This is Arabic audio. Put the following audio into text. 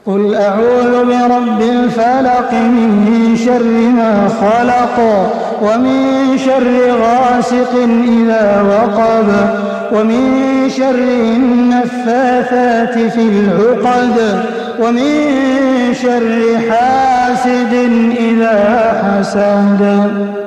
قل أعوذ برب الفلق من شر ما خلق ومن شر غاسق إذا وقب ومن شر النفاثات في العقد ومن شر حاسد إذا حسد.